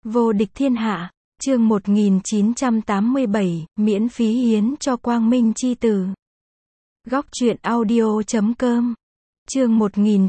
Vô địch thiên hạ, chương 1987, miễn phí hiến cho Quang Minh chi tử. Góc truyện audio.com, chương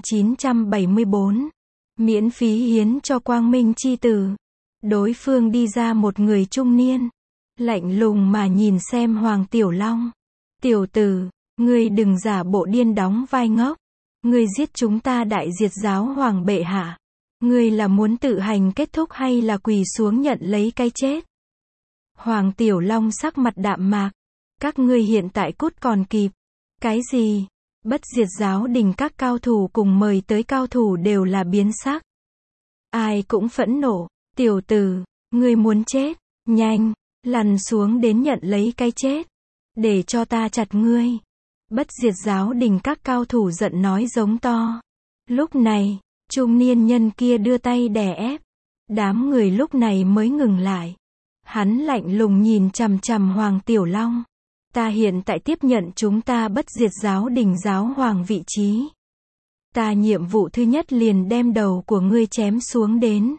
1974, miễn phí hiến cho Quang Minh chi tử. Đối phương đi ra một người trung niên, lạnh lùng mà nhìn xem Hoàng Tiểu Long. Tiểu tử, ngươi đừng giả bộ điên đóng vai ngốc. Ngươi giết chúng ta đại diệt giáo hoàng bệ hạ. Ngươi là muốn tự hành kết thúc hay là quỳ xuống nhận lấy cái chết? Hoàng Tiểu Long sắc mặt đạm mạc. Các ngươi hiện tại cút còn kịp. Cái gì? Bất diệt giáo đình các cao thủ cùng mời tới cao thủ đều là biến sắc. Ai cũng phẫn nộ. Tiểu tử, ngươi muốn chết? Nhanh, lăn xuống đến nhận lấy cái chết. Để cho ta chặt ngươi. Bất diệt giáo đình các cao thủ giận nói giống to. Lúc này, trung niên nhân kia đưa tay đè ép. Đám người lúc này mới ngừng lại. Hắn lạnh lùng nhìn chằm chằm Hoàng Tiểu Long. Ta hiện tại tiếp nhận chúng ta bất diệt giáo đình giáo hoàng vị trí. Ta nhiệm vụ thứ nhất liền đem đầu của ngươi chém xuống đến.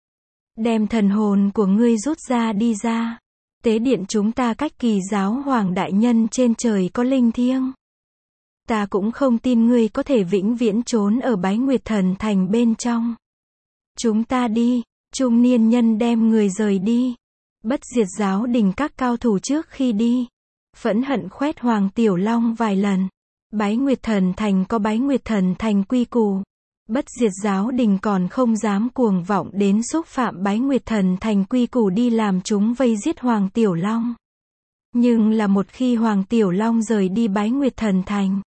Đem thần hồn của ngươi rút ra đi ra. Tế điện chúng ta cách kỳ giáo hoàng đại nhân trên trời có linh thiêng. Ta cũng không tin ngươi có thể vĩnh viễn trốn ở Bái Nguyệt Thần Thành bên trong. Chúng ta đi. Trung niên nhân đem người rời đi. Bất diệt giáo đình các cao thủ trước khi đi, phẫn hận khoét Hoàng Tiểu Long vài lần. Bái Nguyệt Thần Thành có Bái Nguyệt Thần Thành quy củ. Bất diệt giáo đình còn không dám cuồng vọng đến xúc phạm Bái Nguyệt Thần Thành quy củ đi làm chúng vây giết Hoàng Tiểu Long. Nhưng là một khi Hoàng Tiểu Long rời đi Bái Nguyệt Thần Thành,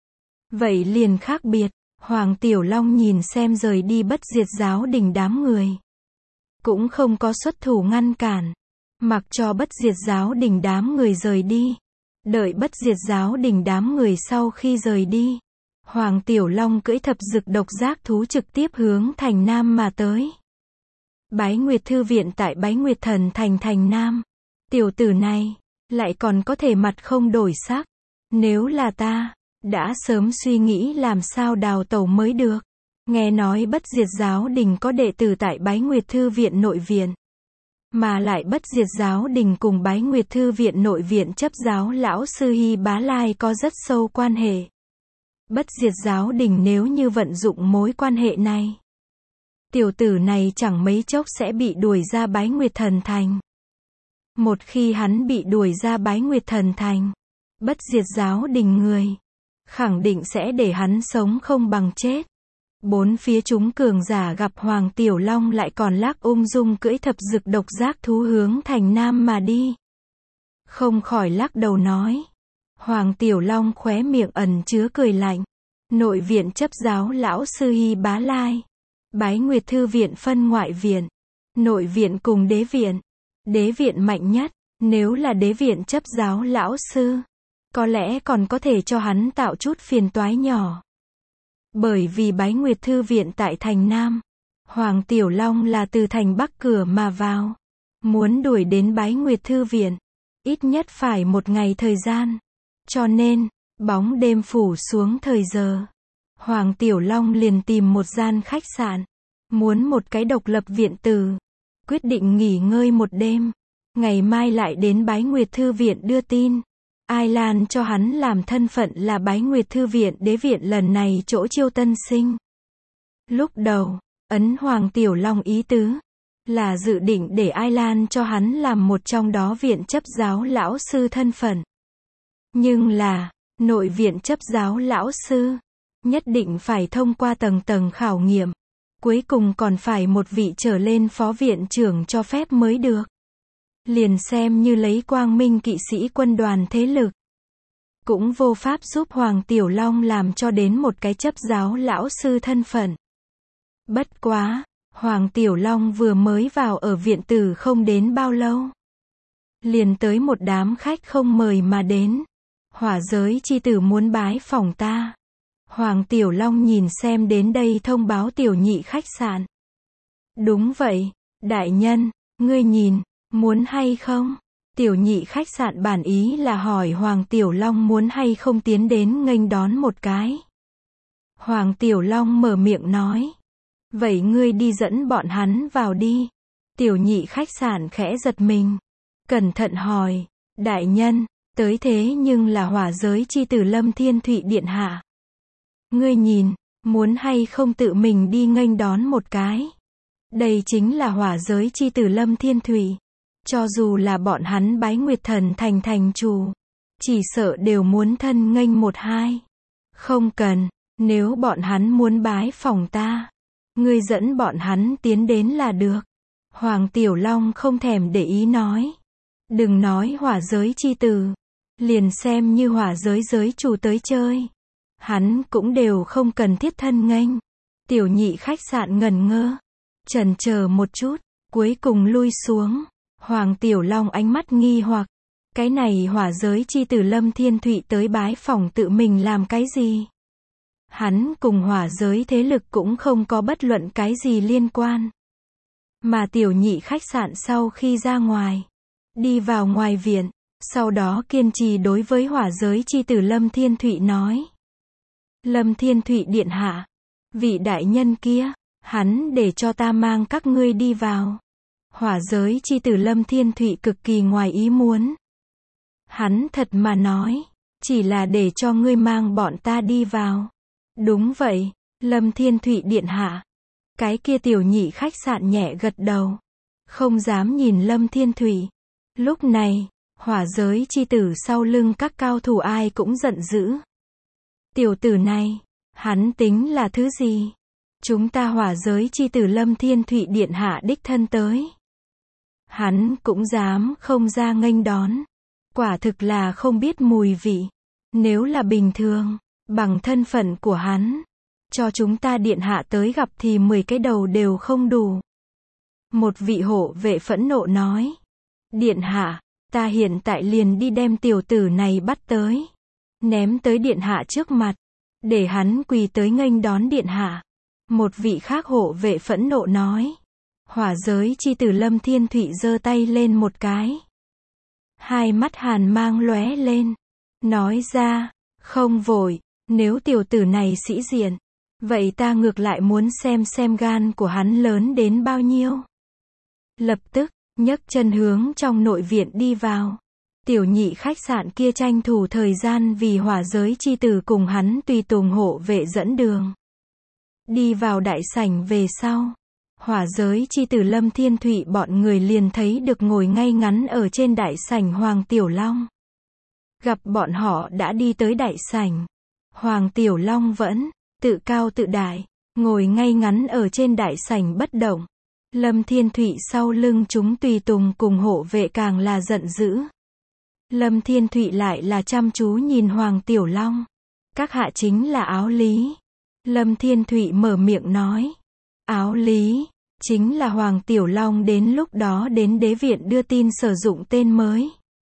vậy liền khác biệt. Hoàng Tiểu Long nhìn xem rời đi bất diệt giáo đình đám người, cũng không có xuất thủ ngăn cản, mặc cho bất diệt giáo đình đám người rời đi. Đợi bất diệt giáo đình đám người sau khi rời đi, Hoàng Tiểu Long cưỡi thập dực độc giác thú trực tiếp hướng thành Nam mà tới. Bái Nguyệt Thư viện tại Bái Nguyệt Thần Thành thành Nam. Tiểu tử này, lại còn có thể mặt không đổi sắc. Nếu là ta, đã sớm suy nghĩ làm sao đào tẩu mới được. Nghe nói bất diệt giáo đình có đệ tử tại Bái Nguyệt Thư viện nội viện. Mà lại bất diệt giáo đình cùng Bái Nguyệt Thư viện nội viện chấp giáo lão sư Hy Bá Lai có rất sâu quan hệ. Bất diệt giáo đình nếu như vận dụng mối quan hệ này, tiểu tử này chẳng mấy chốc sẽ bị đuổi ra Bái Nguyệt Thần Thành. Một khi hắn bị đuổi ra Bái Nguyệt Thần Thành, bất diệt giáo đình người khẳng định sẽ để hắn sống không bằng chết. Bốn phía chúng cường giả gặp Hoàng Tiểu Long lại còn lác ung dung cưỡi thập dực độc giác thú hướng thành Nam mà đi, không khỏi lắc đầu nói. Hoàng Tiểu Long khóe miệng ẩn chứa cười lạnh. Nội viện chấp giáo lão sư Hy Bá Lai, Bái Nguyệt Thư viện phân ngoại viện, nội viện cùng đế viện. Đế viện mạnh nhất, nếu là đế viện chấp giáo lão sư, có lẽ còn có thể cho hắn tạo chút phiền toái nhỏ. Bởi vì Bái Nguyệt Thư viện tại thành Nam, Hoàng Tiểu Long là từ thành Bắc cửa mà vào. Muốn đuổi đến Bái Nguyệt Thư viện, ít nhất phải một ngày thời gian. Cho nên, bóng đêm phủ xuống thời giờ, Hoàng Tiểu Long liền tìm một gian khách sạn, muốn một cái độc lập viện tử, quyết định nghỉ ngơi một đêm, ngày mai lại đến Bái Nguyệt Thư viện đưa tin. Ai Lan cho hắn làm thân phận là Bái Nguyệt Thư viện đế viện lần này chỗ chiêu tân sinh. Lúc đầu, ấn Hoàng Tiểu Long ý tứ, là dự định để Ai Lan cho hắn làm một trong đó viện chấp giáo lão sư thân phận. Nhưng là, nội viện chấp giáo lão sư, nhất định phải thông qua tầng tầng khảo nghiệm. Cuối cùng còn phải một vị trở lên phó viện trưởng cho phép mới được. Liền xem như lấy Quang Minh kỵ sĩ quân đoàn thế lực, cũng vô pháp giúp Hoàng Tiểu Long làm cho đến một cái chấp giáo lão sư thân phận. Bất quá, Hoàng Tiểu Long vừa mới vào ở viện tử không đến bao lâu, liền tới một đám khách không mời mà đến. Hỏa giới chi tử muốn bái phỏng ta. Hoàng Tiểu Long nhìn xem đến đây thông báo tiểu nhị khách sạn. Đúng vậy, đại nhân, ngươi nhìn, muốn hay không? Tiểu nhị khách sạn bản ý là hỏi Hoàng Tiểu Long muốn hay không tiến đến nghênh đón một cái. Hoàng Tiểu Long mở miệng nói. Vậy ngươi đi dẫn bọn hắn vào đi. Tiểu nhị khách sạn khẽ giật mình. Cẩn thận hỏi, đại nhân, tới thế nhưng là hỏa giới chi tử Lâm Thiên Thụy điện hạ. Ngươi nhìn, muốn hay không tự mình đi nghênh đón một cái. Đây chính là hỏa giới chi tử Lâm Thiên Thụy. Cho dù là bọn hắn bái Nguyệt Thần thành thành chủ, chỉ sợ đều muốn thân nghênh một hai. Không cần, nếu bọn hắn muốn bái phỏng ta, ngươi dẫn bọn hắn tiến đến là được. Hoàng Tiểu Long không thèm để ý nói. Đừng nói hỏa giới chi tử, liền xem như hỏa giới giới chủ tới chơi, hắn cũng đều không cần thiết thân nghênh. Tiểu nhị khách sạn ngẩn ngơ, chần chờ một chút, cuối cùng lui xuống. Hoàng Tiểu Long ánh mắt nghi hoặc, cái này hỏa giới chi tử Lâm Thiên Thụy tới bái phỏng tự mình làm cái gì? Hắn cùng hỏa giới thế lực cũng không có bất luận cái gì liên quan. Mà tiểu nhị khách sạn sau khi ra ngoài, đi vào ngoài viện, sau đó kiên trì đối với hỏa giới chi tử Lâm Thiên Thụy nói. Lâm Thiên Thụy điện hạ, vị đại nhân kia, hắn để cho ta mang các ngươi đi vào. Hỏa giới chi tử Lâm Thiên Thụy cực kỳ ngoài ý muốn. Hắn thật mà nói, chỉ là để cho ngươi mang bọn ta đi vào. Đúng vậy, Lâm Thiên Thụy điện hạ. Cái kia tiểu nhị khách sạn nhẹ gật đầu, không dám nhìn Lâm Thiên Thụy. Lúc này, hỏa giới chi tử sau lưng các cao thủ ai cũng giận dữ. Tiểu tử này, hắn tính là thứ gì? Chúng ta hỏa giới chi tử Lâm Thiên Thụy điện hạ đích thân tới, hắn cũng dám không ra nghênh đón. Quả thực là không biết mùi vị. Nếu là bình thường, bằng thân phận của hắn, cho chúng ta điện hạ tới gặp thì 10 cái đầu đều không đủ. Một vị hộ vệ phẫn nộ nói. Điện hạ, ta hiện tại liền đi đem tiểu tử này bắt tới, ném tới điện hạ trước mặt, để hắn quỳ tới nghênh đón điện hạ. Một vị khác hộ vệ phẫn nộ nói. Hỏa giới chi tử Lâm Thiên Thụy giơ tay lên một cái. Hai mắt hàn mang lóe lên, nói ra, không vội, nếu tiểu tử này sĩ diện, vậy ta ngược lại muốn xem gan của hắn lớn đến bao nhiêu. Lập tức, nhấc chân hướng trong nội viện đi vào. Tiểu nhị khách sạn kia tranh thủ thời gian vì hỏa giới chi tử cùng hắn tùy tùng hộ vệ dẫn đường. Đi vào đại sảnh về sau, hỏa giới chi tử Lâm Thiên Thụy bọn người liền thấy được ngồi ngay ngắn ở trên đại sảnh Hoàng Tiểu Long. Gặp bọn họ đã đi tới đại sảnh, Hoàng Tiểu Long vẫn tự cao tự đại, ngồi ngay ngắn ở trên đại sảnh bất động. Lâm Thiên Thụy sau lưng chúng tùy tùng cùng hộ vệ càng là giận dữ. Lâm Thiên Thụy lại là chăm chú nhìn Hoàng Tiểu Long. Các hạ chính là Áo Lý. Lâm Thiên Thụy mở miệng nói. Áo Lý, chính là Hoàng Tiểu Long đến lúc đó đến đế viện đưa tin sử dụng tên mới.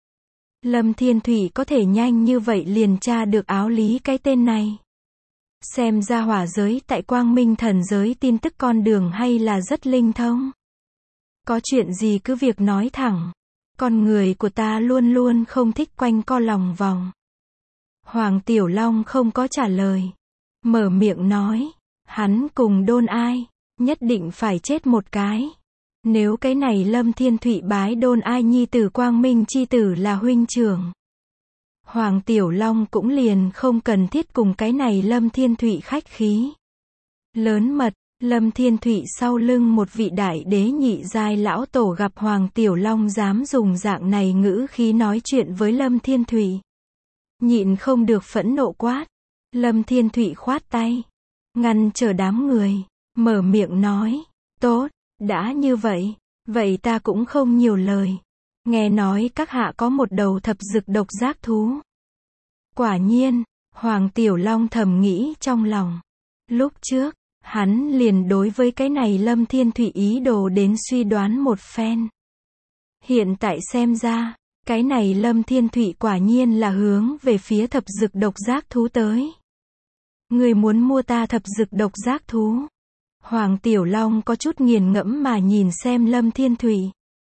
Lâm Thiên Thụy có thể nhanh như vậy liền tra được Áo Lý cái tên này. Xem ra hỏa giới tại Quang Minh thần giới tin tức con đường hay là rất linh thông. Có chuyện gì cứ việc nói thẳng. Con người của ta luôn luôn không thích quanh co lòng vòng. Hoàng Tiểu Long không có trả lời. Mở miệng nói. Hắn cùng Đôn Ai, nhất định phải chết một cái. Nếu cái này Lâm Thiên Thụy bái Đôn Ai nhi tử Quang Minh chi tử là huynh trưởng, Hoàng Tiểu Long cũng liền không cần thiết cùng cái này Lâm Thiên Thụy khách khí. Lớn mật, Lâm Thiên Thụy sau lưng một vị đại đế nhị giai lão tổ gặp Hoàng Tiểu Long dám dùng dạng này ngữ khí nói chuyện với Lâm Thiên Thụy, nhịn không được phẫn nộ quát. Lâm Thiên Thụy khoát tay, ngăn trở đám người, mở miệng nói, tốt, đã như vậy, vậy ta cũng không nhiều lời. Nghe nói các hạ có một đầu thập dực độc giác thú. Quả nhiên, Hoàng Tiểu Long thầm nghĩ trong lòng. Lúc trước, hắn liền đối với cái này Lâm Thiên Thụy ý đồ đến suy đoán một phen. Hiện tại xem ra, cái này Lâm Thiên Thụy quả nhiên là hướng về phía thập dực độc giác thú tới. Người muốn mua ta thập dực độc giác thú? Hoàng Tiểu Long có chút nghiền ngẫm mà nhìn xem Lâm Thiên Thụy.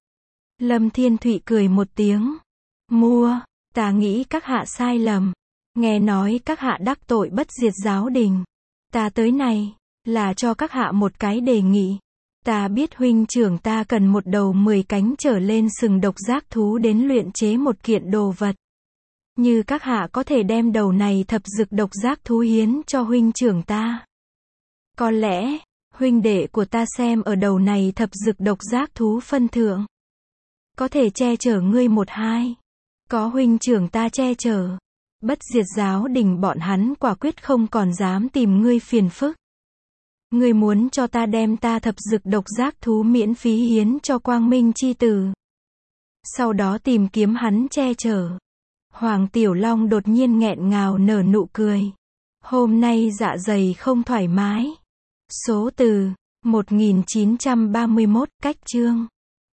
Lâm Thiên Thụy cười một tiếng. Mua, ta nghĩ các hạ sai lầm. Nghe nói các hạ đắc tội bất diệt giáo đình. Ta tới này, là cho các hạ một cái đề nghị. Ta biết huynh trưởng ta cần một đầu 10 cánh trở lên sừng độc giác thú đến luyện chế một kiện đồ vật. Như các hạ có thể đem đầu này thập dực độc giác thú hiến cho huynh trưởng ta. Có lẽ, huynh đệ của ta xem ở đầu này thập dực độc giác thú phân thượng. Có thể che chở ngươi một hai. Có huynh trưởng ta che chở. Bất diệt giáo đình bọn hắn quả quyết không còn dám tìm ngươi phiền phức. Ngươi muốn cho ta đem ta thập dực độc giác thú miễn phí hiến cho Quang Minh chi tử. Sau đó tìm kiếm hắn che chở. Hoàng Tiểu Long đột nhiên nghẹn ngào nở nụ cười. Hôm nay dạ dày không thoải mái. Số từ 1931 cách chương